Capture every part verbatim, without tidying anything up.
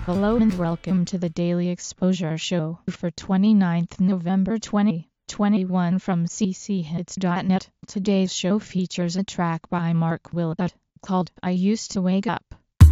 Hello and welcome to the Daily Exposure Show for twenty-ninth November twenty twenty-one from c c hits dot net. Today's show features a track by Mark Willett called I Used to Wake Up.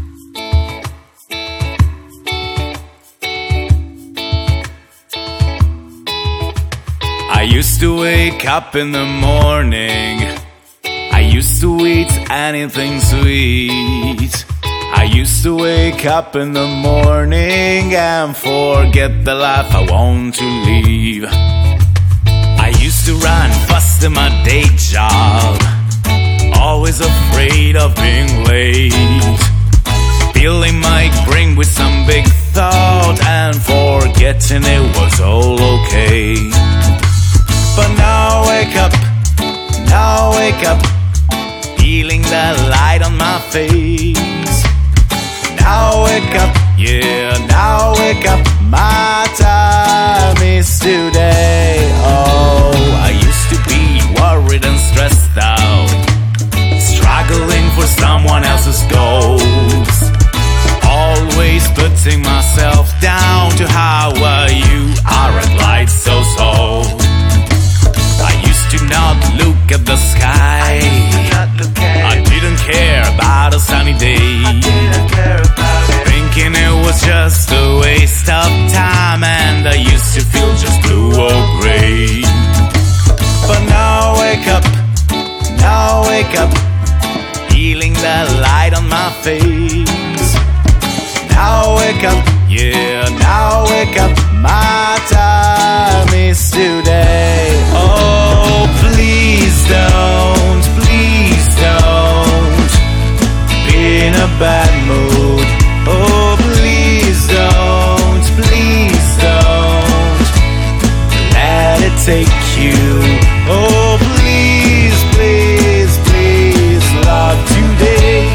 I used to wake up in the morning. I used to eat anything sweet. I used to wake up in the morning and forget the life I want to live. I used to run fast in my day job, always afraid of being late, filling my brain with some big thought and forgetting it was all okay. But now I wake up, now I wake up, feeling the light on my face. Now wake up, yeah, now wake up, my time is today. Oh, I used to be worried and stressed out, struggling for someone else's goals, always putting myself down to how uh, you are at light so so. I used to not look at the sky, I didn't care about a sunny day, thinking it was just a waste of time, and I used to feel just blue or gray. But now I wake up, now I wake up, feeling the light on my face. Now I wake up, yeah, now I wake up, my time is today. Oh, please don't, please don't be in a bad mood. Oh, please don't, please don't let it take you. Oh, please, please, please love today.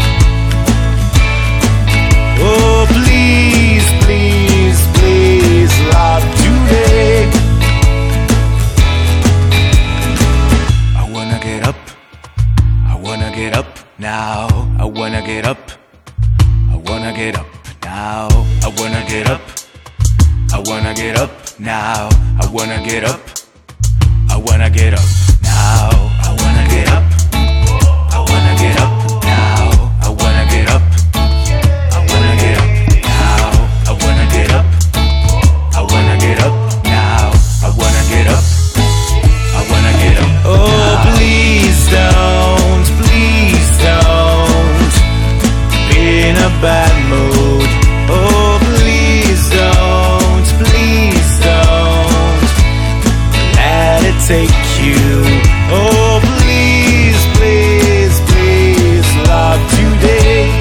Oh, please, please, please love today. I wanna get up, I wanna get up now, I wanna get up, I wanna get up now, I wanna get up, I wanna get up now, I wanna get up, I wanna get up now, I wanna get up, I wanna get up now, I wanna get up, I wanna get up now, I wanna get up, I wanna get up now, I wanna get up, I wanna get up. Oh, please don't, please don't be in a bad mood. Oh, please don't, please don't let it take you. Oh, please, please, please love today.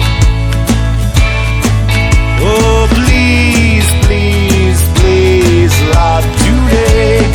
Oh, please, please, please love today.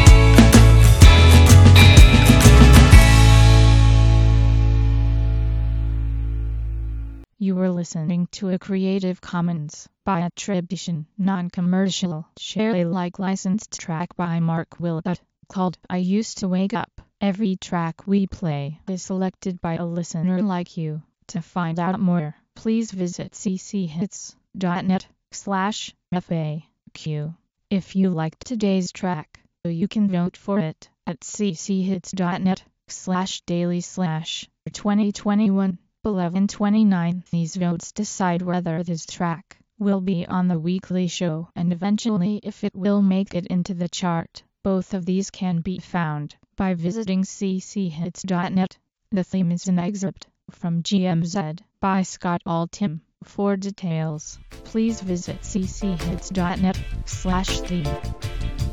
You were listening to a Creative Commons by attribution, non-commercial, share Alike licensed track by Mark Willett called I Used to Wake Up. Every track we play is selected by a listener like you. To find out more, please visit c c hits dot net slash F A Q. If you liked today's track, you can vote for it at c c hits dot net slash daily slash twenty twenty-one eleven twenty-nine. These votes decide whether this track will be on the weekly show and eventually if it will make it into the chart. Both of these can be found by visiting c c hits dot net. The theme is an excerpt from G M Z by Scott Altham. For details, please visit c c hits dot net slash theme.